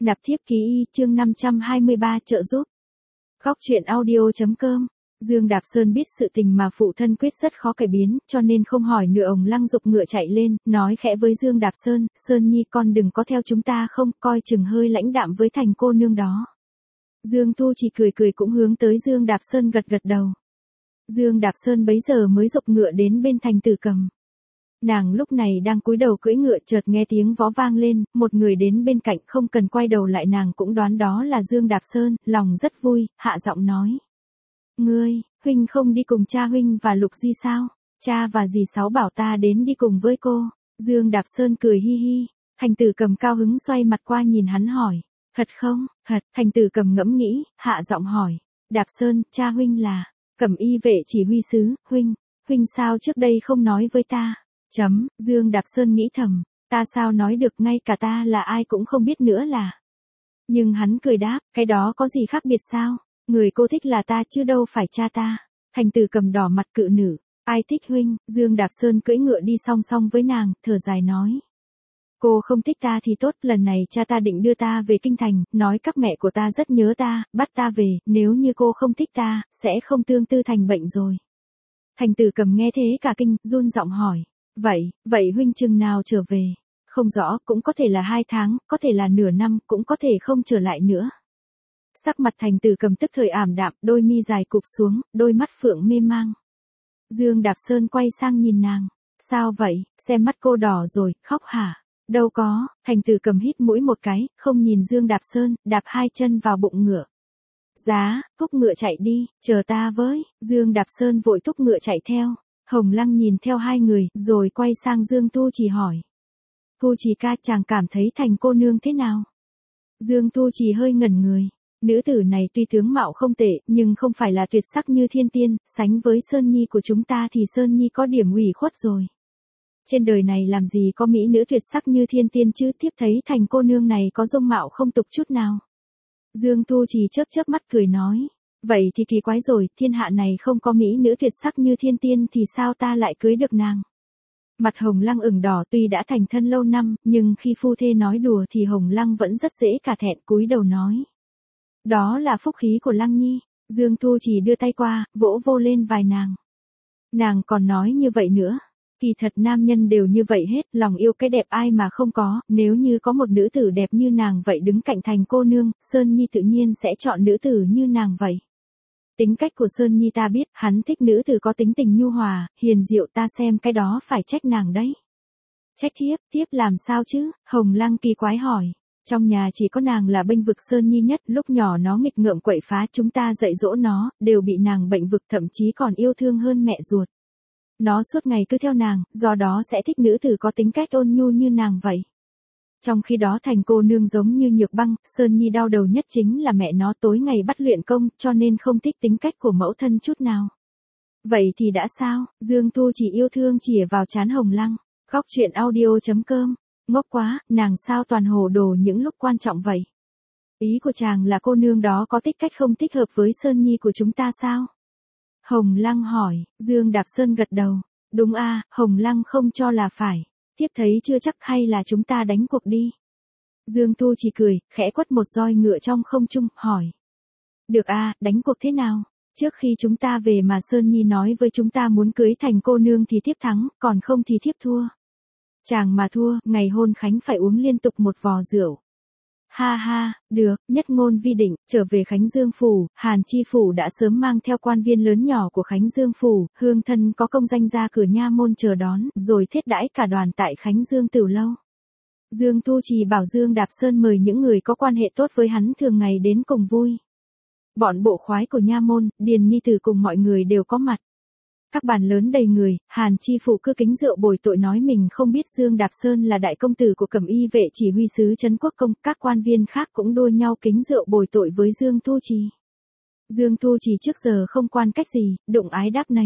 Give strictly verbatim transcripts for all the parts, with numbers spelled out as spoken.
Nạp thiếp ký y chương năm trăm hai mươi ba trợ giúp. Góc truyện audio.com. Dương Đạp Sơn biết sự tình mà phụ thân quyết rất khó cải biến, cho nên không hỏi nữa, ông lăng dục ngựa chạy lên, nói khẽ với Dương Đạp Sơn, Sơn Nhi con đừng có theo chúng ta không, coi chừng hơi lãnh đạm với thành cô nương đó. Dương Thu chỉ cười cười cũng hướng tới Dương Đạp Sơn gật gật đầu. Dương Đạp Sơn bấy giờ mới dục ngựa đến bên Thành Tử Cầm. Nàng lúc này đang cúi đầu cưỡi ngựa, chợt nghe tiếng vó vang lên, một người đến bên cạnh, không cần quay đầu lại nàng cũng đoán đó là Dương Đạp Sơn, lòng rất vui, hạ giọng nói. Ngươi, huynh không đi cùng cha huynh và Lục Di sao? Cha và dì Sáu bảo ta đến đi cùng với cô. Dương Đạp Sơn cười hi hi. Thành Tử Cầm cao hứng xoay mặt qua nhìn hắn hỏi. Thật không? Thật. Thành Tử Cầm ngẫm nghĩ, hạ giọng hỏi. Đạp Sơn, cha huynh là Cẩm Y vệ chỉ huy sứ, huynh, huynh sao trước đây không nói với ta? Chấm, Dương Đạp Sơn nghĩ thầm, ta sao nói được, ngay cả ta là ai cũng không biết nữa là. Nhưng hắn cười đáp, cái đó có gì khác biệt sao? Người cô thích là ta chứ đâu phải cha ta. Thành Tử Cầm đỏ mặt cự nữ, ai thích huynh? Dương Đạp Sơn cưỡi ngựa đi song song với nàng, thở dài nói. Cô không thích ta thì tốt, lần này cha ta định đưa ta về kinh thành, nói các mẹ của ta rất nhớ ta, bắt ta về, nếu như cô không thích ta, sẽ không tương tư thành bệnh rồi. Thành Tử Cầm nghe thế cả kinh, run giọng hỏi. Vậy, vậy huynh chừng nào trở về? Không rõ, cũng có thể là hai tháng, có thể là nửa năm, cũng có thể không trở lại nữa. Sắc mặt Thành Tử Cầm tức thời ảm đạm, đôi mi dài cụp xuống, đôi mắt phượng mê mang. Dương Đạp Sơn quay sang nhìn nàng. Sao vậy, xem mắt cô đỏ rồi, khóc hả? Đâu có, Thành Tử Cầm hít mũi một cái, không nhìn Dương Đạp Sơn, đạp hai chân vào bụng ngựa. Giá, thúc ngựa chạy đi, chờ ta với. Dương Đạp Sơn vội thúc ngựa chạy theo. Hồng Lăng nhìn theo hai người, rồi quay sang Dương Thu Trì hỏi. Thu Trì ca, chàng cảm thấy Thành cô nương thế nào? Dương Thu Trì hơi ngẩn người. Nữ tử này tuy tướng mạo không tệ, nhưng không phải là tuyệt sắc như thiên tiên, sánh với Sơn Nhi của chúng ta thì Sơn Nhi có điểm ủy khuất rồi. Trên đời này làm gì có mỹ nữ tuyệt sắc như thiên tiên chứ, tiếp thấy Thành cô nương này có dung mạo không tục chút nào. Dương Thu Trì chớp chớp mắt cười nói. Vậy thì kỳ quái rồi, thiên hạ này không có mỹ nữ tuyệt sắc như thiên tiên thì sao ta lại cưới được nàng? Mặt Hồng Lăng ửng đỏ, tuy đã thành thân lâu năm, nhưng khi phu thê nói đùa thì Hồng Lăng vẫn rất dễ cả thẹn, cúi đầu nói. Đó là phúc khí của Lăng Nhi. Dương Thu chỉ đưa tay qua, vỗ vô lên vai nàng. Nàng còn nói như vậy nữa. Kỳ thật nam nhân đều như vậy hết, lòng yêu cái đẹp ai mà không có, nếu như có một nữ tử đẹp như nàng vậy đứng cạnh Thành cô nương, Sơn Nhi tự nhiên sẽ chọn nữ tử như nàng vậy. Tính cách của Sơn Nhi ta biết, hắn thích nữ tử có tính tình nhu hòa, hiền diệu, ta xem cái đó phải trách nàng đấy. Trách thiếp, thiếp làm sao chứ? Hồng Lăng kỳ quái hỏi. Trong nhà chỉ có nàng là bênh vực Sơn Nhi nhất, lúc nhỏ nó nghịch ngợm quậy phá, chúng ta dạy dỗ nó, đều bị nàng bệnh vực, thậm chí còn yêu thương hơn mẹ ruột. Nó suốt ngày cứ theo nàng, do đó sẽ thích nữ tử có tính cách ôn nhu như nàng vậy. Trong khi đó Thành cô nương giống như nhược băng, Sơn Nhi đau đầu nhất chính là mẹ nó tối ngày bắt luyện công, cho nên không thích tính cách của mẫu thân chút nào. Vậy thì đã sao? Dương Thu chỉ yêu thương chìa vào trán Hồng Lăng. Góc truyện audio.com. Ngốc quá, nàng sao toàn hồ đồ những lúc quan trọng vậy? Ý của chàng là cô nương đó có thích cách không thích hợp với Sơn Nhi của chúng ta sao? Hồng Lăng hỏi. Dương Đạp Sơn gật đầu. Đúng a, à, Hồng Lăng không cho là phải. Tiếp thấy chưa chắc, hay là chúng ta đánh cuộc đi. Dương Thu chỉ cười, khẽ quất một roi ngựa trong không trung, hỏi. Được a, à, đánh cuộc thế nào? Trước khi chúng ta về mà Sơn Nhi nói với chúng ta muốn cưới Thành cô nương thì thiếp thắng, còn không thì thiếp thua. Chàng mà thua, ngày hôn khánh phải uống liên tục một vò rượu. Ha ha, được, nhất ngôn vi định. Trở về Khánh Dương Phủ, Hàn Chi Phủ đã sớm mang theo quan viên lớn nhỏ của Khánh Dương Phủ, hương thân có công danh ra cửa nha môn chờ đón, rồi thiết đãi cả đoàn tại Khánh Dương Tửu Lâu. Dương Thu Trì bảo Dương Đạp Sơn mời những người có quan hệ tốt với hắn thường ngày đến cùng vui. Bọn bộ khoái của nha môn, Điền Ni Tử cùng mọi người đều có mặt. Các bàn lớn đầy người, Hàn Chi Phụ cứ kính rượu bồi tội nói mình không biết Dương Đạp Sơn là đại công tử của Cẩm Y vệ chỉ huy sứ Trấn Quốc Công, các quan viên khác cũng đua nhau kính rượu bồi tội với Dương Thu Trì. Dương Thu Trì trước giờ không quan cách gì, đụng ái đáp nấy.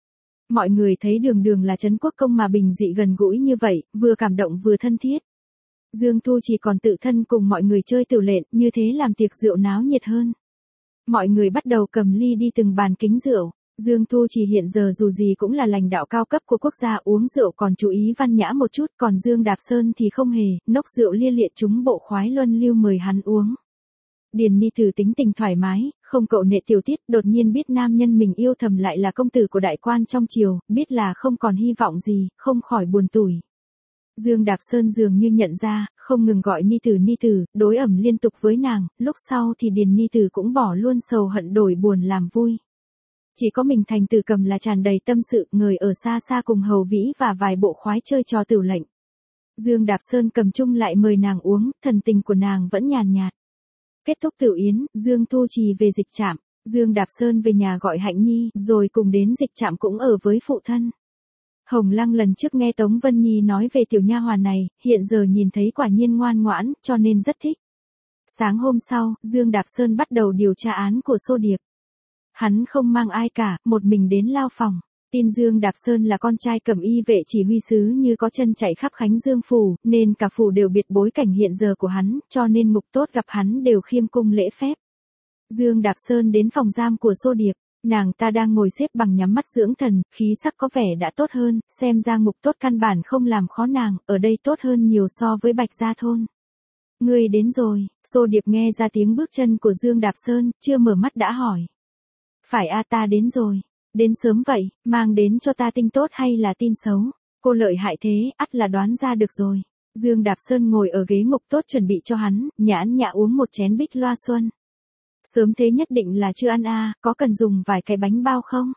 Mọi người thấy đường đường là Trấn Quốc Công mà bình dị gần gũi như vậy, vừa cảm động vừa thân thiết. Dương Thu Trì còn tự thân cùng mọi người chơi tửu lện, như thế làm tiệc rượu náo nhiệt hơn. Mọi người bắt đầu cầm ly đi từng bàn kính rượu. Dương Thu Trì hiện giờ dù gì cũng là lãnh đạo cao cấp của quốc gia, uống rượu còn chú ý văn nhã một chút, còn Dương Đạp Sơn thì không hề, nốc rượu lia liệt chúng bộ khoái luân lưu mời hắn uống. Điền Ni Tử tính tình thoải mái, không cậu nệ tiểu tiết, đột nhiên biết nam nhân mình yêu thầm lại là công tử của đại quan trong triều, biết là không còn hy vọng gì, không khỏi buồn tủi. Dương Đạp Sơn dường như nhận ra, không ngừng gọi Ni Tử Ni Tử, đối ẩm liên tục với nàng, lúc sau thì Điền Ni Tử cũng bỏ luôn sầu hận đổi buồn làm vui. Chỉ có mình Thành Tử Cầm là tràn đầy tâm sự, người ở xa xa cùng hầu vĩ và vài bộ khoái chơi trò tửu lệnh. Dương Đạp Sơn cầm chung lại mời nàng uống, thần tình của nàng vẫn nhàn nhạt. Kết thúc tửu yến, Dương Thu Trì về dịch trạm, Dương Đạp Sơn về nhà gọi Hạnh Nhi, rồi cùng đến dịch trạm cũng ở với phụ thân. Hồng Lăng lần trước nghe Tống Vân Nhi nói về tiểu nha hoàn này, hiện giờ nhìn thấy quả nhiên ngoan ngoãn, cho nên rất thích. Sáng hôm sau, Dương Đạp Sơn bắt đầu điều tra án của Xô Điệp. Hắn không mang ai cả, một mình đến lao phòng. Tin Dương Đạp Sơn là con trai cẩm y vệ chỉ huy sứ như có chân chạy khắp Khánh Dương phủ, nên cả phủ đều biết bối cảnh hiện giờ của hắn, cho nên Mục Tốt gặp hắn đều khiêm cung lễ phép. Dương Đạp Sơn đến phòng giam của Xô Điệp, nàng ta đang ngồi xếp bằng nhắm mắt dưỡng thần, khí sắc có vẻ đã tốt hơn, xem ra Mục Tốt căn bản không làm khó nàng, ở đây tốt hơn nhiều so với Bạch Gia thôn. Ngươi đến rồi, Xô Điệp nghe ra tiếng bước chân của Dương Đạp Sơn, chưa mở mắt đã hỏi. Phải a, ta đến rồi. Đến sớm vậy, mang đến cho ta tin tốt hay là tin xấu? Cô lợi hại thế, ắt là đoán ra được rồi. Dương Đạp Sơn ngồi ở ghế Mục Tốt chuẩn bị cho hắn, nhãn nhã uống một chén bích loa xuân. Sớm thế nhất định là chưa ăn a, có cần dùng vài cái bánh bao không?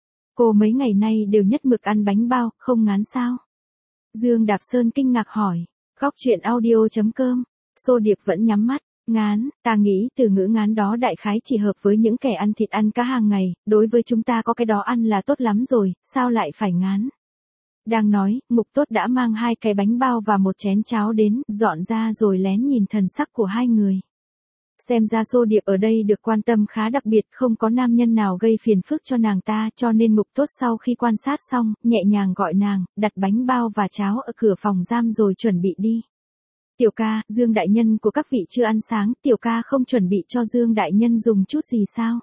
Cô mấy ngày nay đều nhất mực ăn bánh bao, không ngán sao? Dương Đạp Sơn kinh ngạc hỏi. Góc truyện audio chấm com. Xô Điệp vẫn nhắm mắt. Ngán, ta nghĩ từ ngữ ngán đó đại khái chỉ hợp với những kẻ ăn thịt ăn cá hàng ngày, đối với chúng ta có cái đó ăn là tốt lắm rồi, sao lại phải ngán? Đang nói, Mục Tốt đã mang hai cái bánh bao và một chén cháo đến, dọn ra rồi lén nhìn thần sắc của hai người. Xem ra Xô Điệp ở đây được quan tâm khá đặc biệt, không có nam nhân nào gây phiền phức cho nàng ta, cho nên Mục Tốt sau khi quan sát xong, nhẹ nhàng gọi nàng, đặt bánh bao và cháo ở cửa phòng giam rồi chuẩn bị đi. Tiểu ca, Dương đại nhân của các vị chưa ăn sáng, tiểu ca không chuẩn bị cho Dương đại nhân dùng chút gì sao?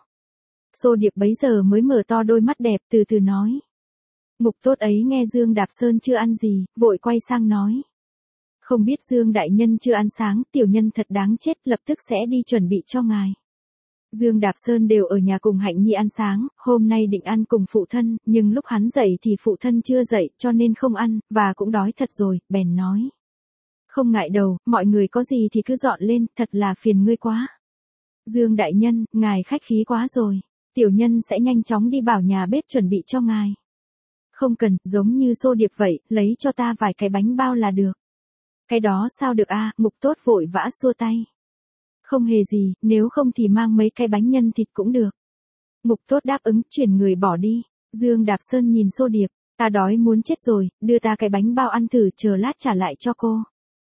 Xô Điệp bấy giờ mới mở to đôi mắt đẹp từ từ nói. Mục Tốt ấy nghe Dương Đạp Sơn chưa ăn gì, vội quay sang nói. Không biết Dương đại nhân chưa ăn sáng, tiểu nhân thật đáng chết, lập tức sẽ đi chuẩn bị cho ngài. Dương Đạp Sơn đều ở nhà cùng Hạnh Nhi ăn sáng, hôm nay định ăn cùng phụ thân, nhưng lúc hắn dậy thì phụ thân chưa dậy, cho nên không ăn, và cũng đói thật rồi, bèn nói. Không ngại đầu, mọi người có gì thì cứ dọn lên, thật là phiền ngươi quá. Dương đại nhân, ngài khách khí quá rồi, tiểu nhân sẽ nhanh chóng đi bảo nhà bếp chuẩn bị cho ngài. Không cần, giống như Xô Điệp vậy, lấy cho ta vài cái bánh bao là được. Cái đó sao được a? Mục Tốt vội vã xua tay. Không hề gì, nếu không thì mang mấy cái bánh nhân thịt cũng được. Mục Tốt đáp ứng, chuyển người bỏ đi. Dương Đạp Sơn nhìn Xô Điệp, ta đói muốn chết rồi, đưa ta cái bánh bao ăn thử, chờ lát trả lại cho cô.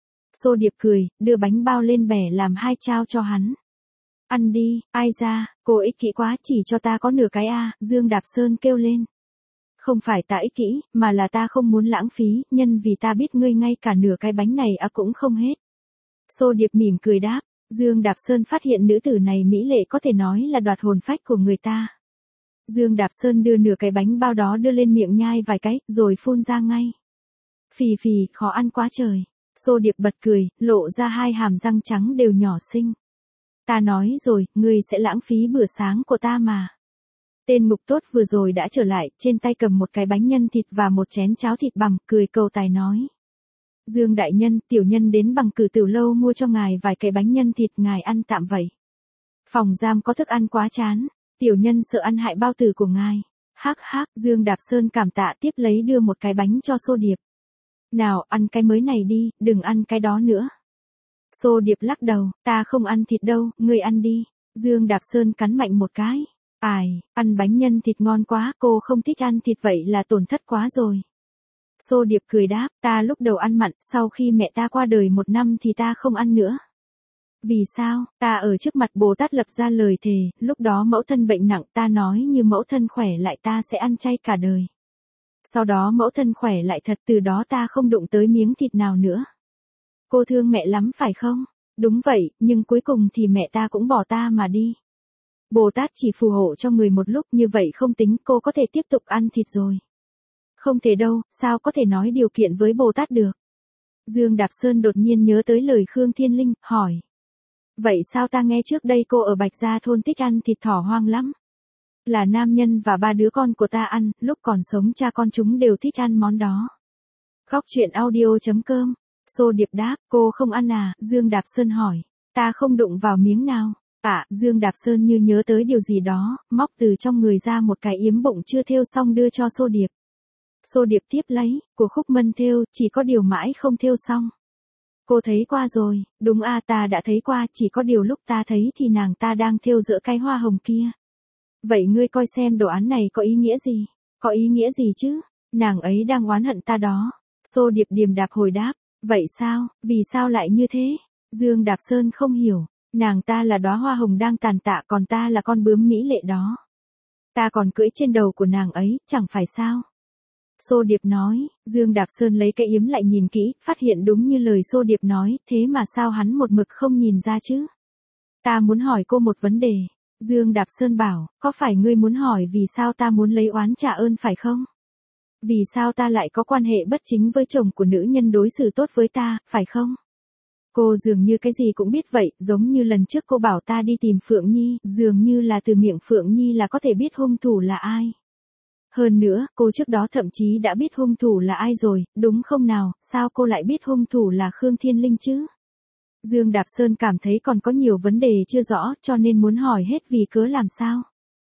Xô Điệp cười, đưa bánh bao lên bẻ làm hai trao cho hắn. Ăn đi, ai ra, cô ích kỷ quá, chỉ cho ta có nửa cái a, Dương Đạp Sơn kêu lên. Không phải ta ích kỷ, mà là ta không muốn lãng phí, nhân vì ta biết ngươi ngay cả nửa cái bánh này à cũng không hết. Xô Điệp mỉm cười đáp, Dương Đạp Sơn phát hiện nữ tử này mỹ lệ có thể nói là đoạt hồn phách của người ta. Dương Đạp Sơn đưa nửa cái bánh bao đó đưa lên miệng nhai vài cái, rồi phun ra ngay. Phì phì, khó ăn quá trời. Xô Điệp bật cười, lộ ra hai hàm răng trắng đều nhỏ xinh. Ta nói rồi, ngươi sẽ lãng phí bữa sáng của ta mà. Tên Mục Tốt vừa rồi đã trở lại, trên tay cầm một cái bánh nhân thịt và một chén cháo thịt bằm, cười cầu tài nói. Dương đại nhân, tiểu nhân đến Bằng Cử Tiểu lâu mua cho ngài vài cái bánh nhân thịt, ngài ăn tạm vậy. Phòng giam có thức ăn quá chán, tiểu nhân sợ ăn hại bao tử của ngài. Hắc hắc, Dương Đạp Sơn cảm tạ tiếp lấy đưa một cái bánh cho Xô Điệp. Nào, ăn cái mới này đi, đừng ăn cái đó nữa. Xô Điệp lắc đầu, ta không ăn thịt đâu, ngươi ăn đi. Dương Đạp Sơn cắn mạnh một cái. Ai, ăn bánh nhân thịt ngon quá, cô không thích ăn thịt vậy là tổn thất quá rồi. Xô Điệp cười đáp, ta lúc đầu ăn mặn, sau khi mẹ ta qua đời một năm thì ta không ăn nữa. Vì sao, ta ở trước mặt Bồ Tát lập ra lời thề, lúc đó mẫu thân bệnh nặng, ta nói như mẫu thân khỏe lại ta sẽ ăn chay cả đời. Sau đó mẫu thân khỏe lại thật, từ đó ta không đụng tới miếng thịt nào nữa. Cô thương mẹ lắm phải không? Đúng vậy, nhưng cuối cùng thì mẹ ta cũng bỏ ta mà đi. Bồ Tát chỉ phù hộ cho người một lúc, như vậy không tính, cô có thể tiếp tục ăn thịt rồi. Không thể đâu, sao có thể nói điều kiện với Bồ Tát được. Dương Đạp Sơn đột nhiên nhớ tới lời Khương Thiên Linh, hỏi. Vậy sao ta nghe trước đây cô ở Bạch Gia thôn thích ăn thịt thỏ hoang lắm? Là nam nhân và ba đứa con của ta ăn, lúc còn sống cha con chúng đều thích ăn món đó. Khóc chuyện audio chấm com. Xô Điệp đáp, cô không ăn à? Dương Đạp Sơn hỏi. Ta không đụng vào miếng nào. À, Dương Đạp Sơn như nhớ tới điều gì đó, móc từ trong người ra một cái yếm bụng chưa thêu xong đưa cho Xô Điệp. Xô Điệp tiếp lấy, của Khúc Mân thêu, chỉ có điều mãi không thêu xong. Cô thấy qua rồi, đúng à, ta đã thấy qua, chỉ có điều lúc ta thấy thì nàng ta đang thêu giữa cái hoa hồng kia. Vậy ngươi coi xem đồ án này có ý nghĩa gì? Có ý nghĩa gì chứ? Nàng ấy đang oán hận ta đó. Xô Điệp điềm đạp hồi đáp, vậy sao, vì sao lại như thế? Dương Đạp Sơn không hiểu, nàng ta là đóa hoa hồng đang tàn tạ, còn ta là con bướm mỹ lệ đó. Ta còn cưỡi trên đầu của nàng ấy, chẳng phải sao? Xô Điệp nói. Dương Đạp Sơn lấy cái yếm lại nhìn kỹ, phát hiện đúng như lời Xô Điệp nói, thế mà sao hắn một mực không nhìn ra chứ? Ta muốn hỏi cô một vấn đề. Dương Đạp Sơn bảo, có phải ngươi muốn hỏi vì sao ta muốn lấy oán trả ơn phải không? Vì sao ta lại có quan hệ bất chính với chồng của nữ nhân đối xử tốt với ta, phải không? Cô dường như cái gì cũng biết vậy, giống như lần trước cô bảo ta đi tìm Phượng Nhi, dường như là từ miệng Phượng Nhi là có thể biết hung thủ là ai. Hơn nữa, cô trước đó thậm chí đã biết hung thủ là ai rồi, đúng không nào, sao cô lại biết hung thủ là Khương Thiên Linh chứ? Dương Đạp Sơn cảm thấy còn có nhiều vấn đề chưa rõ, cho nên muốn hỏi hết vì cớ làm sao.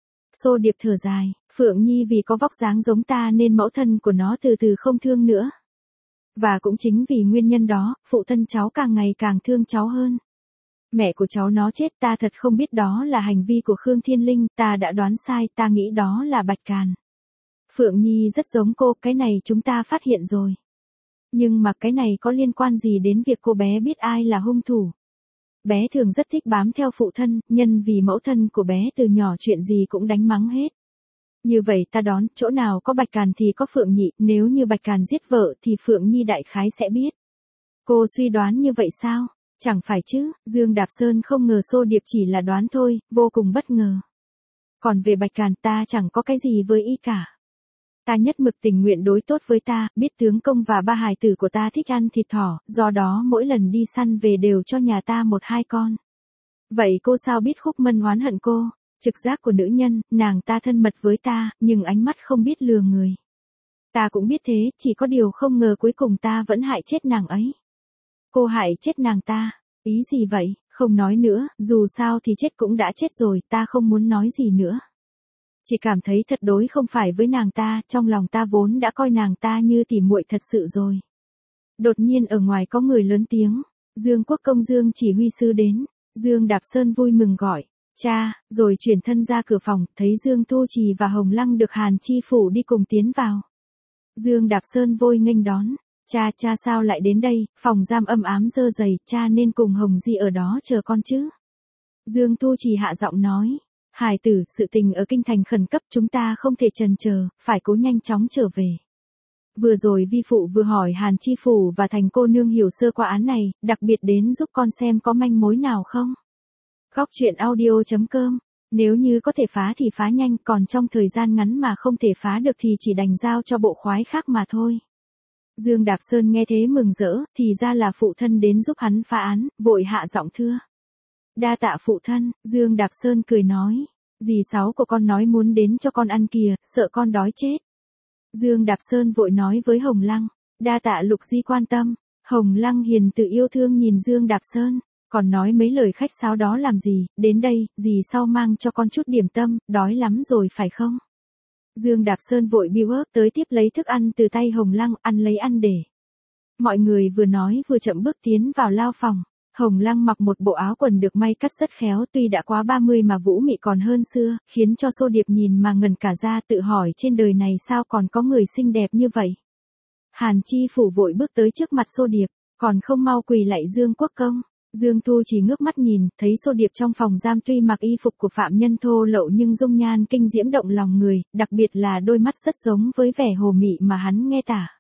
Xô Điệp thở dài, Phượng Nhi vì có vóc dáng giống ta nên mẫu thân của nó từ từ không thương nữa. Và cũng chính vì nguyên nhân đó, phụ thân cháu càng ngày càng thương cháu hơn. Mẹ của cháu nó chết, ta thật không biết đó là hành vi của Khương Thiên Linh, ta đã đoán sai, ta nghĩ đó là Bạch Càn. Phượng Nhi rất giống cô, cái này chúng ta phát hiện rồi. Nhưng mà cái này có liên quan gì đến việc cô bé biết ai là hung thủ? Bé thường rất thích bám theo phụ thân, nhân vì mẫu thân của bé từ nhỏ chuyện gì cũng đánh mắng hết. Như vậy ta đoán, chỗ nào có Bạch Càn thì có Phượng Nhị, nếu như Bạch Càn giết vợ thì Phượng Nhi đại khái sẽ biết. Cô suy đoán như vậy sao? Chẳng phải chứ, Dương Đạp Sơn không ngờ Xô Điệp chỉ là đoán thôi, vô cùng bất ngờ. Còn về Bạch Càn ta chẳng có cái gì với y cả. Ta nhất mực tình nguyện đối tốt với ta, biết tướng công và ba hài tử của ta thích ăn thịt thỏ, do đó mỗi lần đi săn về đều cho nhà ta một hai con. Vậy cô sao biết Khúc Mân oán hận cô? Trực giác của nữ nhân, nàng ta thân mật với ta, nhưng ánh mắt không biết lừa người. Ta cũng biết thế, chỉ có điều không ngờ cuối cùng ta vẫn hại chết nàng ấy. Cô hại chết nàng ta, ý gì vậy, không nói nữa, dù sao thì chết cũng đã chết rồi, ta không muốn nói gì nữa. Chỉ cảm thấy thật đối không phải với nàng ta, trong lòng ta vốn đã coi nàng ta như tỉ muội thật sự rồi. Đột nhiên ở ngoài có người lớn tiếng, Dương Quốc Công Dương chỉ huy sư đến, Dương Đạp Sơn vui mừng gọi, cha, rồi chuyển thân ra cửa phòng, thấy Dương Thu Trì và Hồng Lăng được Hàn Chi Phủ đi cùng tiến vào. Dương Đạp Sơn vội nghênh đón, cha cha sao lại đến đây, phòng giam âm ám dơ dày, cha nên cùng Hồng Di ở đó chờ con chứ. Dương Thu Trì hạ giọng nói. Hải tử, sự tình ở kinh thành khẩn cấp, chúng ta không thể chần chờ, phải cố nhanh chóng trở về. Vừa rồi vi phụ vừa hỏi Hàn Chi Phủ và Thành cô nương hiểu sơ qua án này, đặc biệt đến giúp con xem có manh mối nào không. Khóc chuyện audio chấm com. Nếu như có thể phá thì phá nhanh, còn trong thời gian ngắn mà không thể phá được thì chỉ đành giao cho bộ khoái khác mà thôi. Dương Đạp Sơn nghe thế mừng rỡ, thì ra là phụ thân đến giúp hắn phá án, vội hạ giọng thưa. Đa tạ phụ thân, Dương Đạp Sơn cười nói. Dì Sáu của con nói muốn đến cho con ăn kìa, sợ con đói chết. Dương Đạp Sơn vội nói với Hồng Lăng. Đa tạ Lục Di quan tâm. Hồng Lăng hiền từ yêu thương nhìn Dương Đạp Sơn. Còn nói mấy lời khách sáo đó làm gì, đến đây, dì Sáu mang cho con chút điểm tâm, đói lắm rồi phải không? Dương Đạp Sơn vội biu ớt tới tiếp lấy thức ăn từ tay Hồng Lăng, ăn lấy ăn để. Mọi người vừa nói vừa chậm bước tiến vào lao phòng. Hồng Lăng mặc một bộ áo quần được may cắt rất khéo, tuy đã quá ba mươi mà vũ mị còn hơn xưa, khiến cho Xô Điệp nhìn mà ngẩn cả ra, tự hỏi trên đời này sao còn có người xinh đẹp như vậy. Hàn Chi Phủ vội bước tới trước mặt Xô Điệp, còn không mau quỳ lạy Dương Quốc Công. Dương Thu chỉ ngước mắt nhìn, thấy Xô Điệp trong phòng giam tuy mặc y phục của phạm nhân thô lậu nhưng dung nhan kinh diễm động lòng người, đặc biệt là đôi mắt rất giống với vẻ hồ mị mà hắn nghe tả.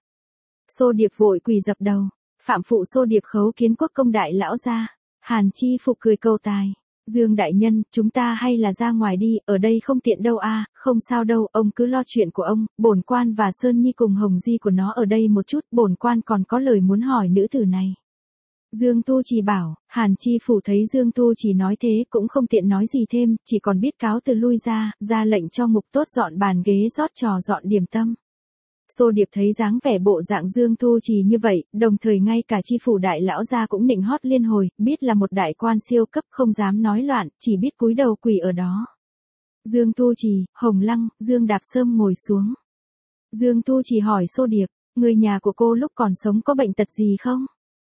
Xô Điệp vội quỳ dập đầu. Phạm phụ Xô Điệp khấu kiến Quốc Công đại lão gia. Hàn Chi Phục cười cầu tài. Dương đại nhân, chúng ta hay là ra ngoài đi, ở đây không tiện đâu a. Không sao đâu, ông cứ lo chuyện của ông, bổn quan và Sơn Nhi cùng Hồng Di của nó ở đây một chút, bổn quan còn có lời muốn hỏi nữ tử này. Dương Tu Trì bảo, Hàn Chi Phủ thấy Dương Tu Trì nói thế cũng không tiện nói gì thêm, chỉ còn biết cáo từ lui ra, ra lệnh cho Mục Tốt dọn bàn ghế rót trò dọn điểm tâm. Xô Điệp thấy dáng vẻ bộ dạng Dương Tu Trì như vậy, đồng thời ngay cả Chi Phủ đại lão gia cũng nịnh hót liên hồi, biết là một đại quan siêu cấp không dám nói loạn, chỉ biết cúi đầu quỳ ở đó. Dương Tu Trì, Hồng Lăng, Dương Đạp Sâm ngồi xuống. Dương Tu Trì hỏi Xô Điệp, người nhà của cô lúc còn sống có bệnh tật gì không?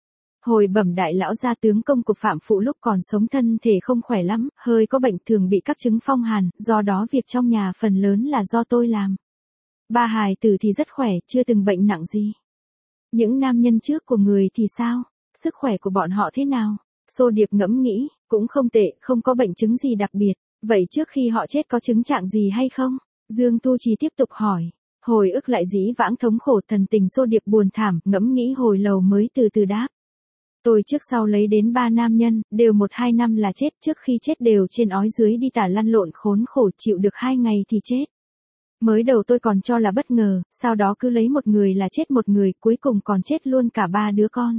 Hồi bẩm đại lão gia tướng công của Phạm Phụ lúc còn sống thân thể không khỏe lắm, hơi có bệnh thường bị các chứng phong hàn, do đó việc trong nhà phần lớn là do tôi làm. Ba hài tử thì rất khỏe, chưa từng bệnh nặng gì. Những nam nhân trước của người thì sao? Sức khỏe của bọn họ thế nào? Xô Điệp ngẫm nghĩ, cũng không tệ, không có bệnh chứng gì đặc biệt. Vậy trước khi họ chết có chứng trạng gì hay không? Dương Tu Trì tiếp tục hỏi. Hồi ức lại dĩ vãng thống khổ, thần tình Xô Điệp buồn thảm, ngẫm nghĩ hồi lâu mới từ từ đáp. Tôi trước sau lấy đến ba nam nhân, đều một hai năm là chết, trước khi chết đều trên ói dưới đi tả lăn lộn khốn khổ, chịu được hai ngày thì chết. Mới đầu tôi còn cho là bất ngờ, sau đó cứ lấy một người là chết một người, cuối cùng còn chết luôn cả ba đứa con.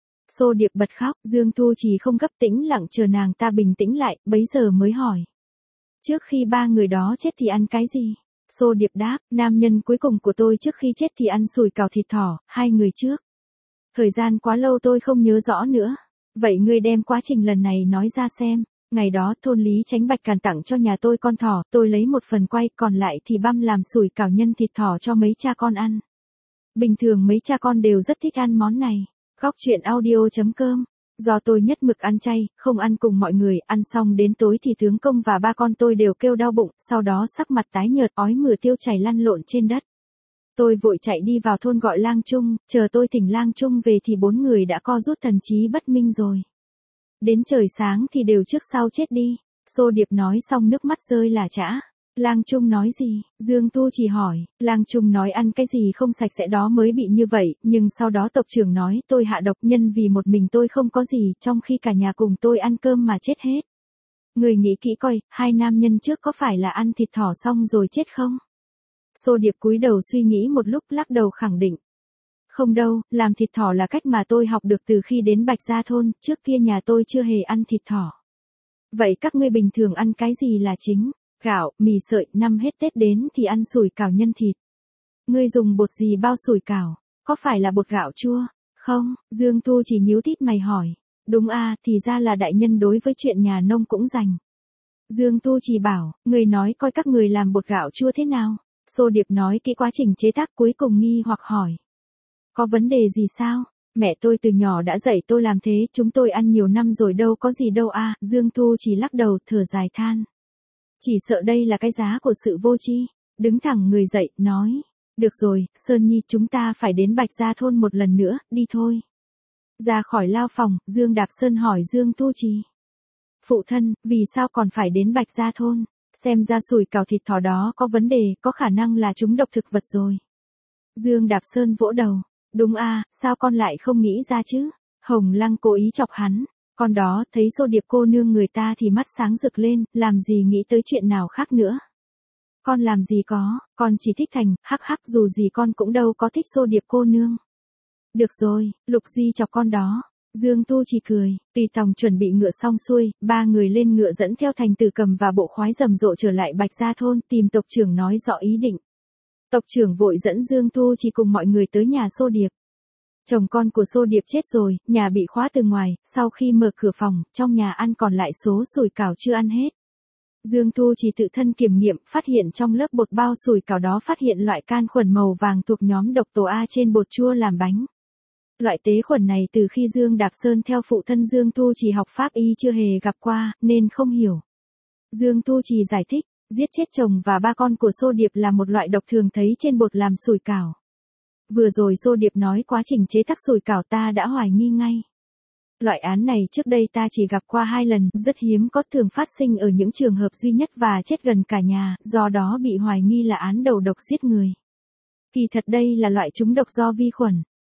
Xô Điệp bật khóc, Dương Tu Trì không gấp, tĩnh lặng chờ nàng ta bình tĩnh lại, bấy giờ mới hỏi. Trước khi ba người đó chết thì ăn cái gì? Xô Điệp đáp, nam nhân cuối cùng của tôi trước khi chết thì ăn sủi cảo thịt thỏ, hai người trước. Thời gian quá lâu tôi không nhớ rõ nữa. Vậy ngươi đem quá trình lần này nói ra xem. Ngày đó thôn Lý Chánh Bạch càn tặng cho nhà tôi con thỏ, tôi lấy một phần quay, còn lại thì băm làm sủi cảo nhân thịt thỏ cho mấy cha con ăn. Bình thường mấy cha con đều rất thích ăn món này. Góc truyện audio chấm com. Do tôi nhất mực ăn chay, không ăn cùng mọi người, ăn xong đến tối thì tướng công và ba con tôi đều kêu đau bụng, sau đó sắc mặt tái nhợt, ói mửa tiêu chảy lăn lộn trên đất. Tôi vội chạy đi vào thôn gọi Lang Trung, chờ tôi thỉnh Lang Trung về thì bốn người đã co rút thần trí bất minh rồi. Đến trời sáng thì đều trước sau chết đi. Xô Điệp nói xong nước mắt rơi lả chã. Lang Trung nói gì? Dương Tu Trì hỏi. Lang Trung nói ăn cái gì không sạch sẽ đó mới bị như vậy, nhưng sau đó tộc trưởng nói tôi hạ độc nhân vì một mình tôi không có gì, trong khi cả nhà cùng tôi ăn cơm mà chết hết. Người nghĩ kỹ coi, hai nam nhân trước có phải là ăn thịt thỏ xong rồi chết không? Xô Điệp cúi đầu suy nghĩ một lúc, lắc đầu khẳng định. Không đâu, làm thịt thỏ là cách mà tôi học được từ khi đến Bạch Gia Thôn, trước kia nhà tôi chưa hề ăn thịt thỏ. Vậy các ngươi bình thường ăn cái gì là chính? Gạo, mì sợi, năm hết Tết đến thì ăn sủi cảo nhân thịt. Ngươi dùng bột gì bao sủi cảo? Có phải là bột gạo chua? Không, Dương Tu chỉ nhíu tít mày hỏi. Đúng a, thì ra là đại nhân đối với chuyện nhà nông cũng rành. Dương Tu chỉ bảo, người nói coi các người làm bột gạo chua thế nào? Xô Điệp nói kỹ quá trình chế tác, cuối cùng nghi hoặc hỏi. Có vấn đề gì sao? Mẹ tôi từ nhỏ đã dạy tôi làm thế, chúng tôi ăn nhiều năm rồi đâu có gì đâu a. Dương Tu chỉ lắc đầu thở dài than. Chỉ sợ đây là cái giá của sự vô tri. Đứng thẳng người dậy, nói. Được rồi, Sơn Nhi, chúng ta phải đến Bạch Gia Thôn một lần nữa, đi thôi. Ra khỏi lao phòng, Dương Đạp Sơn hỏi Dương Tu Trì. Phụ thân, vì sao còn phải đến Bạch Gia Thôn? Xem ra sủi cảo thịt thỏ đó có vấn đề, có khả năng là chúng độc thực vật rồi. Dương Đạp Sơn vỗ đầu. Đúng a, sao con lại không nghĩ ra chứ? Hồng Lăng cố ý chọc hắn. Con đó, thấy Xô Điệp cô nương người ta thì mắt sáng rực lên, làm gì nghĩ tới chuyện nào khác nữa. Con làm gì có, con chỉ thích Thành, hắc hắc, dù gì con cũng đâu có thích Xô Điệp cô nương. Được rồi, Lục Di chọc con đó. Dương Tu chỉ cười, Tùy Tòng chuẩn bị ngựa xong xuôi, ba người lên ngựa dẫn theo Thành Tử Cầm và bộ khoái rầm rộ trở lại Bạch Gia Thôn, tìm tộc trưởng nói rõ ý định. Tộc trưởng vội dẫn Dương Tu chỉ cùng mọi người tới nhà Xô Điệp. Chồng con của Xô Điệp chết rồi, nhà bị khóa từ ngoài, sau khi mở cửa phòng, trong nhà ăn còn lại số sủi cảo chưa ăn hết. Dương Tu chỉ tự thân kiểm nghiệm, phát hiện trong lớp bột bao sủi cảo đó phát hiện loại can khuẩn màu vàng thuộc nhóm độc tố A trên bột chua làm bánh. Loại tế khuẩn này từ khi Dương Đạp Sơn theo phụ thân Dương Tu chỉ học pháp y chưa hề gặp qua, nên không hiểu. Dương Tu chỉ giải thích, giết chết chồng và ba con của Xô Điệp là một loại độc thường thấy trên bột làm sủi cảo. Vừa rồi Xô Điệp nói quá trình chế tác sủi cảo ta đã hoài nghi ngay. Loại án này trước đây ta chỉ gặp qua hai lần, rất hiếm có, thường phát sinh ở những trường hợp duy nhất và chết gần cả nhà, do đó bị hoài nghi là án đầu độc giết người. Kỳ thật đây là loại trúng độc do vi khuẩn.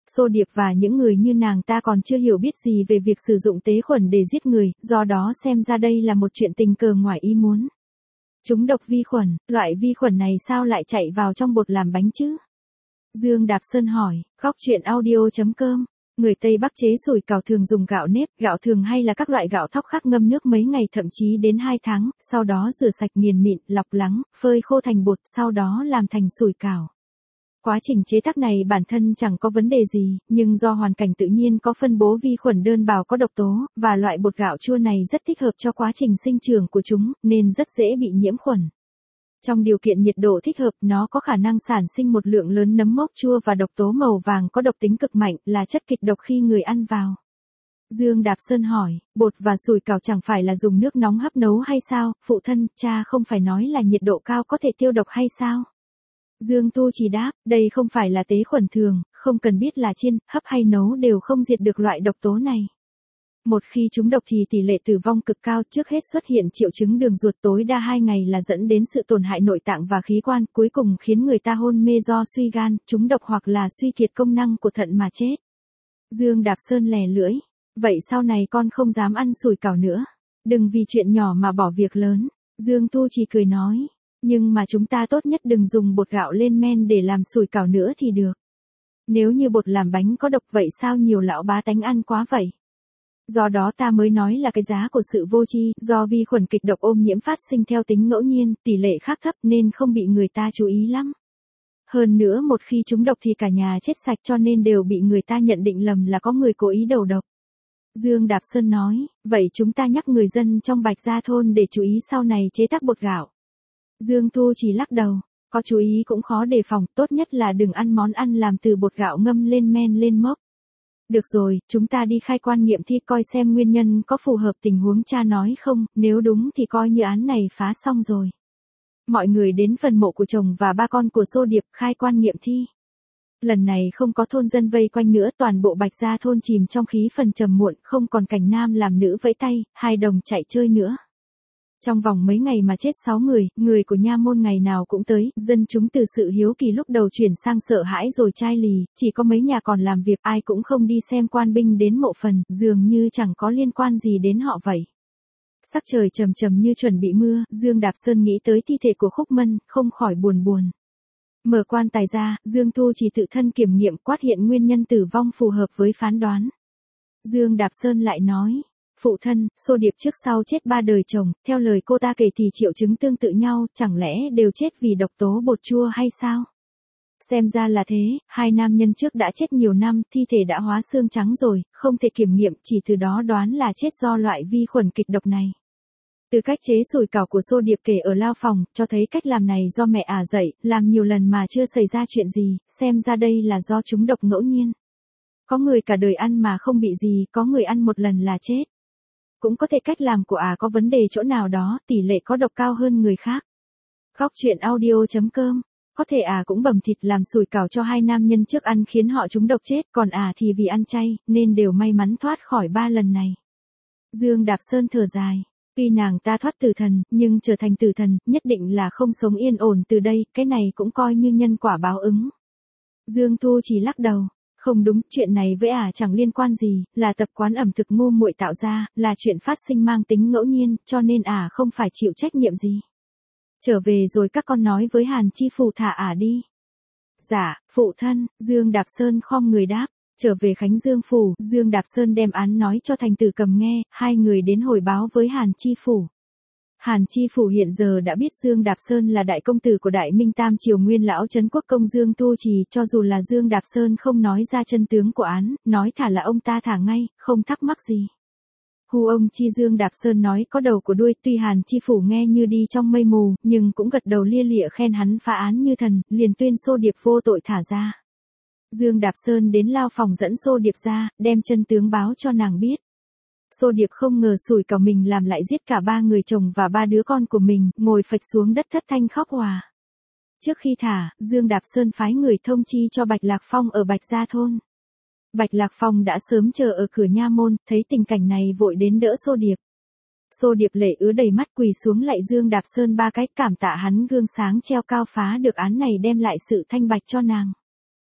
Xô Điệp và những người như nàng ta còn chưa hiểu biết gì về việc sử dụng tế khuẩn để giết người, do đó xem ra đây là một chuyện tình cờ ngoài ý muốn. Trúng độc vi khuẩn, loại vi khuẩn này sao lại chạy vào trong bột làm bánh chứ? Dương Đạp Sơn hỏi, góc chuyện audio chấm com. Người Tây Bắc chế sủi cảo thường dùng gạo nếp, gạo thường hay là các loại gạo thóc khác ngâm nước mấy ngày thậm chí đến hai tháng, sau đó rửa sạch nghiền mịn, lọc lắng, phơi khô thành bột, sau đó làm thành sủi cảo. Quá trình chế tác này bản thân chẳng có vấn đề gì, nhưng do hoàn cảnh tự nhiên có phân bố vi khuẩn đơn bào có độc tố, và loại bột gạo chua này rất thích hợp cho quá trình sinh trưởng của chúng, nên rất dễ bị nhiễm khuẩn. Trong điều kiện nhiệt độ thích hợp, nó có khả năng sản sinh một lượng lớn nấm mốc chua và độc tố màu vàng có độc tính cực mạnh, là chất kịch độc khi người ăn vào. Dương Đạp Sơn hỏi, bột và sủi cảo chẳng phải là dùng nước nóng hấp nấu hay sao? Phụ thân, cha không phải nói là nhiệt độ cao có thể tiêu độc hay sao? Dương Tu Trì đáp, đây không phải là tế khuẩn thường, không cần biết là chiên, hấp hay nấu đều không diệt được loại độc tố này. Một khi trúng độc thì tỷ lệ tử vong cực cao, trước hết xuất hiện triệu chứng đường ruột tối đa hai ngày là dẫn đến sự tổn hại nội tạng và khí quan, cuối cùng khiến người ta hôn mê do suy gan, trúng độc hoặc là suy kiệt công năng của thận mà chết. Dương Đạp Sơn lè lưỡi, vậy sau này con không dám ăn sủi cảo nữa. Đừng vì chuyện nhỏ mà bỏ việc lớn. Dương Tu Trì cười nói, nhưng mà chúng ta tốt nhất đừng dùng bột gạo lên men để làm sủi cảo nữa thì được. Nếu như bột làm bánh có độc vậy sao nhiều lão bá tánh ăn quá vậy? Do đó ta mới nói là cái giá của sự vô tri, do vi khuẩn kịch độc ô nhiễm phát sinh theo tính ngẫu nhiên, tỷ lệ khác thấp nên không bị người ta chú ý lắm. Hơn nữa một khi trúng độc thì cả nhà chết sạch cho nên đều bị người ta nhận định lầm là có người cố ý đầu độc. Dương Đạp Sơn nói, vậy chúng ta nhắc người dân trong Bạch Gia thôn để chú ý sau này chế tác bột gạo. Dương Thu chỉ lắc đầu, có chú ý cũng khó đề phòng, tốt nhất là đừng ăn món ăn làm từ bột gạo ngâm lên men lên mốc. Được rồi, chúng ta đi khai quan nghiệm thi coi xem nguyên nhân có phù hợp tình huống cha nói không, nếu đúng thì coi như án này phá xong rồi. Mọi người đến phần mộ của chồng và ba con của Xô Điệp khai quan nghiệm thi. Lần này không có thôn dân vây quanh nữa, toàn bộ Bạch Gia thôn chìm trong khí phần trầm muộn, không còn cảnh nam làm nữ vẫy tay, hai đồng chạy chơi nữa. Trong vòng mấy ngày mà chết sáu người, người của nha môn ngày nào cũng tới, dân chúng từ sự hiếu kỳ lúc đầu chuyển sang sợ hãi rồi chai lì, chỉ có mấy nhà còn làm việc, ai cũng không đi xem quan binh đến mộ phần, dường như chẳng có liên quan gì đến họ vậy. Sắc trời trầm trầm như chuẩn bị mưa, Dương Đạp Sơn nghĩ tới thi thể của Khúc Mân, không khỏi buồn buồn. Mở quan tài ra, Dương Thu chỉ tự thân kiểm nghiệm quát hiện nguyên nhân tử vong phù hợp với phán đoán. Dương Đạp Sơn lại nói, phụ thân, Xô Điệp trước sau chết ba đời chồng, theo lời cô ta kể thì triệu chứng tương tự nhau, chẳng lẽ đều chết vì độc tố bột chua hay sao? Xem ra là thế, hai nam nhân trước đã chết nhiều năm, thi thể đã hóa xương trắng rồi, không thể kiểm nghiệm, chỉ từ đó đoán là chết do loại vi khuẩn kịch độc này. Từ cách chế sủi cảo của Xô Điệp kể ở lao phòng, cho thấy cách làm này do mẹ ả dạy, làm nhiều lần mà chưa xảy ra chuyện gì, xem ra đây là do trúng độc ngẫu nhiên. Có người cả đời ăn mà không bị gì, có người ăn một lần là chết. Cũng có thể cách làm của ả có vấn đề chỗ nào đó, tỷ lệ có độc cao hơn người khác. Góc chuyện audio chấm com. Có thể ả cũng bầm thịt làm sủi cảo cho hai nam nhân trước ăn khiến họ trúng độc chết, còn ả thì vì ăn chay, nên đều may mắn thoát khỏi ba lần này. Dương Đạp Sơn thở dài. Tuy nàng ta thoát tử thần, nhưng trở thành tử thần, nhất định là không sống yên ổn từ đây, cái này cũng coi như nhân quả báo ứng. Dương Thu chỉ lắc đầu. Không đúng, chuyện này với ả chẳng liên quan gì, là tập quán ẩm thực ngu muội tạo ra, là chuyện phát sinh mang tính ngẫu nhiên, cho nên ả không phải chịu trách nhiệm gì. Trở về rồi các con nói với Hàn Chi Phủ thả ả đi. Dạ, phụ thân, Dương Đạp Sơn khom người đáp. Trở về Khánh Dương Phủ, Dương Đạp Sơn đem án nói cho Thành Tử Cầm nghe, hai người đến hồi báo với Hàn Chi Phủ. Hàn Chi Phủ hiện giờ đã biết Dương Đạp Sơn là đại công tử của Đại Minh Tam Triều nguyên lão Trấn Quốc công Dương Tu Trì, cho dù là Dương Đạp Sơn không nói ra chân tướng của án, nói thả là ông ta thả ngay, không thắc mắc gì. Hu ông chi Dương Đạp Sơn nói có đầu của đuôi, tuy Hàn Chi Phủ nghe như đi trong mây mù, nhưng cũng gật đầu lia lịa khen hắn phá án như thần, liền tuyên Xô Điệp vô tội thả ra. Dương Đạp Sơn đến lao phòng dẫn Xô Điệp ra, đem chân tướng báo cho nàng biết. Xô Điệp không ngờ sủi cảo mình làm lại giết cả ba người chồng và ba đứa con của mình, ngồi phịch xuống đất thất thanh khóc hòa. Trước khi thả, Dương Đạp Sơn phái người thông chi cho Bạch Lạc Phong ở Bạch Gia thôn. Bạch Lạc Phong đã sớm chờ ở cửa nha môn, thấy tình cảnh này vội đến đỡ Xô Điệp. Xô Điệp lệ ứa đầy mắt quỳ xuống lạy Dương Đạp Sơn ba cái, cảm tạ hắn gương sáng treo cao phá được án này đem lại sự thanh bạch cho nàng.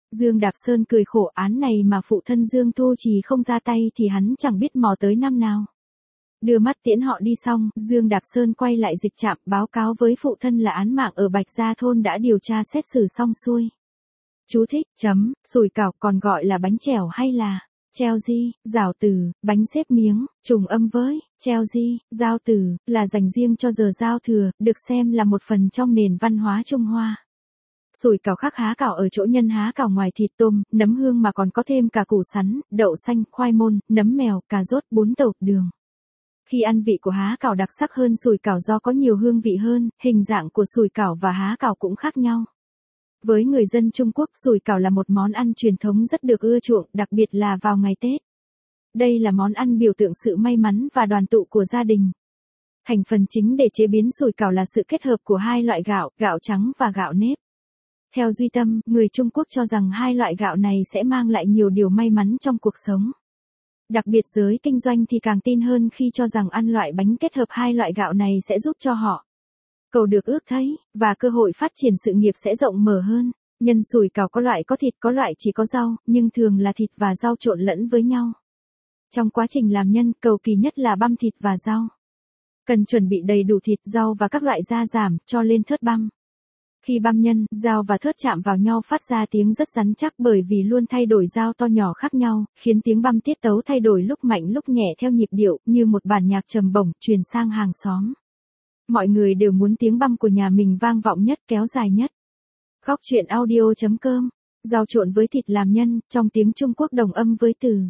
Dương Đạp Sơn cười khổ, án này mà phụ thân Dương Tu Trì không ra tay thì hắn chẳng biết mò tới năm nào. Đưa mắt tiễn họ đi xong, Dương Đạp Sơn quay lại dịch trạm báo cáo với phụ thân là án mạng ở Bạch Gia Thôn đã điều tra xét xử xong xuôi. Chú thích, chấm, sủi cảo còn gọi là bánh chèo hay là treo di, rào từ, bánh xếp miếng, trùng âm với, treo di, giao từ, là dành riêng cho giờ giao thừa, được xem là một phần trong nền văn hóa Trung Hoa. Sủi cảo khác há cảo ở chỗ nhân há cảo ngoài thịt tôm, nấm hương mà còn có thêm cả củ sắn, đậu xanh, khoai môn, nấm mèo, cà rốt, bún tàu, đường. Khi ăn vị của há cảo đặc sắc hơn sủi cảo do có nhiều hương vị hơn, hình dạng của sủi cảo và há cảo cũng khác nhau. Với người dân Trung Quốc, sủi cảo là một món ăn truyền thống rất được ưa chuộng, đặc biệt là vào ngày Tết. Đây là món ăn biểu tượng sự may mắn và đoàn tụ của gia đình. Thành phần chính để chế biến sủi cảo là sự kết hợp của hai loại gạo, gạo trắng và gạo nếp. Theo Duy Tâm, người Trung Quốc cho rằng hai loại gạo này sẽ mang lại nhiều điều may mắn trong cuộc sống. Đặc biệt giới kinh doanh thì càng tin hơn khi cho rằng ăn loại bánh kết hợp hai loại gạo này sẽ giúp cho họ cầu được ước thấy, và cơ hội phát triển sự nghiệp sẽ rộng mở hơn. Nhân sủi cảo có loại có thịt có loại chỉ có rau, nhưng thường là thịt và rau trộn lẫn với nhau. Trong quá trình làm nhân, cầu kỳ nhất là băm thịt và rau. Cần chuẩn bị đầy đủ thịt, rau và các loại gia giảm, cho lên thớt băm. Khi băm nhân, dao và thớt chạm vào nhau phát ra tiếng rất rắn chắc bởi vì luôn thay đổi dao to nhỏ khác nhau, khiến tiếng băm tiết tấu thay đổi lúc mạnh lúc nhẹ theo nhịp điệu, như một bản nhạc trầm bổng, truyền sang hàng xóm. Mọi người đều muốn tiếng băm của nhà mình vang vọng nhất, kéo dài nhất. Góc truyện audio chấm com. Rau trộn với thịt làm nhân, trong tiếng Trung Quốc đồng âm với từ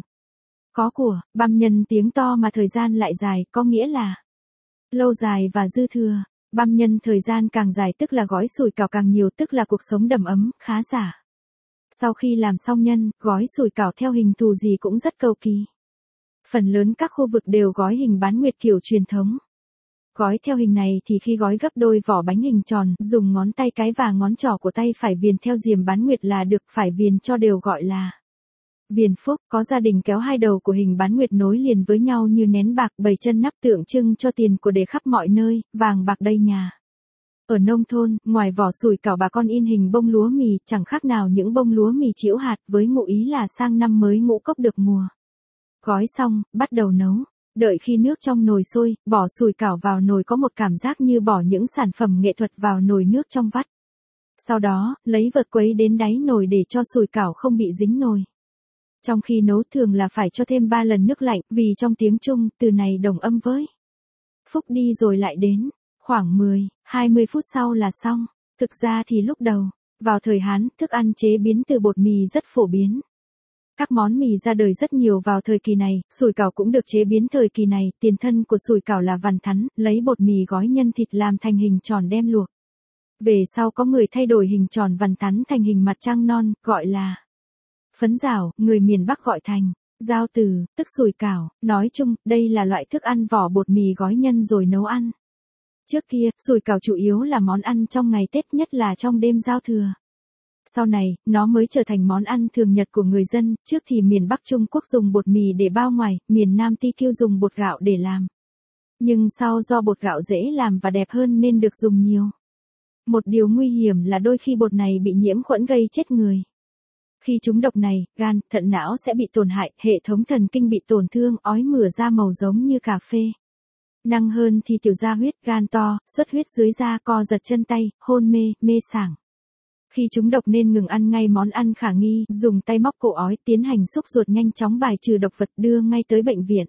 có của, băm nhân tiếng to mà thời gian lại dài, có nghĩa là lâu dài và dư thừa. Băm nhân thời gian càng dài tức là gói sủi cảo càng nhiều, tức là cuộc sống đầm ấm, khá giả. Sau khi làm xong nhân, gói sủi cảo theo hình thù gì cũng rất cầu kỳ. Phần lớn các khu vực đều gói hình bán nguyệt kiểu truyền thống. Gói theo hình này thì khi gói gấp đôi vỏ bánh hình tròn, dùng ngón tay cái và ngón trỏ của tay phải viền theo diềm bán nguyệt là được, phải viền cho đều gọi là viền phúc. Có gia đình kéo hai đầu của hình bán nguyệt nối liền với nhau như nén bạc, bày chân nắp tượng trưng cho tiền của để khắp mọi nơi, vàng bạc đầy nhà. Ở nông thôn, ngoài vỏ sủi cảo bà con in hình bông lúa mì, chẳng khác nào những bông lúa mì trĩu hạt, với ngụ ý là sang năm mới ngũ cốc được mùa. Gói xong, bắt đầu nấu. Đợi khi nước trong nồi sôi, bỏ sủi cảo vào nồi có một cảm giác như bỏ những sản phẩm nghệ thuật vào nồi nước trong vắt. Sau đó, lấy vợt quấy đến đáy nồi để cho sủi cảo không bị dính nồi. Trong khi nấu thường là phải cho thêm ba lần nước lạnh, vì trong tiếng Trung, từ này đồng âm với phúc đi rồi lại đến. Khoảng mười, hai mươi phút sau là xong. Thực ra thì lúc đầu, vào thời Hán, thức ăn chế biến từ bột mì rất phổ biến. Các món mì ra đời rất nhiều vào thời kỳ này, sủi cảo cũng được chế biến thời kỳ này, tiền thân của sủi cảo là vằn thắn, lấy bột mì gói nhân thịt làm thành hình tròn đem luộc. Về sau có người thay đổi hình tròn vằn thắn thành hình mặt trăng non, gọi là phấn rảo, người miền Bắc gọi thành giao từ, tức sủi cảo. Nói chung, đây là loại thức ăn vỏ bột mì gói nhân rồi nấu ăn. Trước kia, sủi cảo chủ yếu là món ăn trong ngày Tết, nhất là trong đêm giao thừa. Sau này, nó mới trở thành món ăn thường nhật của người dân, trước thì miền Bắc Trung Quốc dùng bột mì để bao ngoài, miền Nam Ti Kiêu dùng bột gạo để làm. Nhưng sau do bột gạo dễ làm và đẹp hơn nên được dùng nhiều. Một điều nguy hiểm là đôi khi bột này bị nhiễm khuẩn gây chết người. Khi trúng độc này, gan, thận não sẽ bị tổn hại, hệ thống thần kinh bị tổn thương, ói mửa da màu giống như cà phê. Nặng hơn thì tiểu ra huyết, gan to, xuất huyết dưới da, co giật chân tay, hôn mê, mê sảng. Khi trúng độc nên ngừng ăn ngay món ăn khả nghi, dùng tay móc cổ ói, tiến hành xúc ruột nhanh chóng bài trừ độc vật, đưa ngay tới bệnh viện.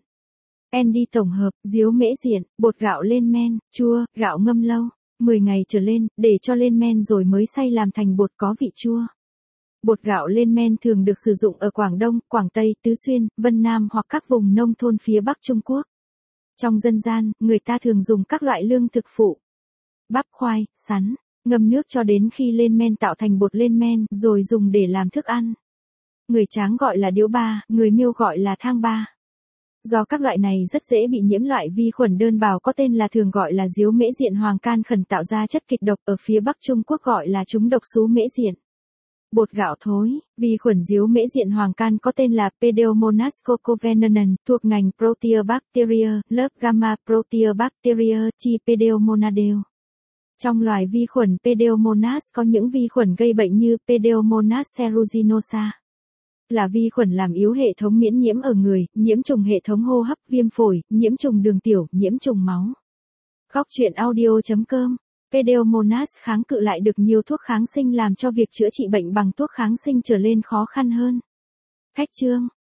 en đê tổng hợp, diếu mễ diện, bột gạo lên men, chua, gạo ngâm lâu, mười ngày trở lên, để cho lên men rồi mới xay làm thành bột có vị chua. Bột gạo lên men thường được sử dụng ở Quảng Đông, Quảng Tây, Tứ Xuyên, Vân Nam hoặc các vùng nông thôn phía Bắc Trung Quốc. Trong dân gian, người ta thường dùng các loại lương thực phụ, bắp, khoai, sắn, ngâm nước cho đến khi lên men tạo thành bột lên men, rồi dùng để làm thức ăn. Người Tráng gọi là điếu ba, người Miêu gọi là thang ba. Do các loại này rất dễ bị nhiễm loại vi khuẩn đơn bào có tên là thường gọi là diếu mễ diện hoàng can khẩn tạo ra chất kịch độc, ở phía Bắc Trung Quốc gọi là trúng độc sú mễ diện. Bột gạo thối, vi khuẩn diếu mễ diện hoàng can có tên là Pseudomonas cocovenenans, thuộc ngành Proteobacteria, lớp Gamma Proteobacteria, chi Pseudomonadeo. Trong loài vi khuẩn Pseudomonas có những vi khuẩn gây bệnh như Pseudomonas aeruginosa, là vi khuẩn làm yếu hệ thống miễn nhiễm ở người, nhiễm trùng hệ thống hô hấp, viêm phổi, nhiễm trùng đường tiểu, nhiễm trùng máu. Góc truyện audio chấm com. Pseudomonas kháng cự lại được nhiều thuốc kháng sinh làm cho việc chữa trị bệnh bằng thuốc kháng sinh trở lên khó khăn hơn. Khách chương.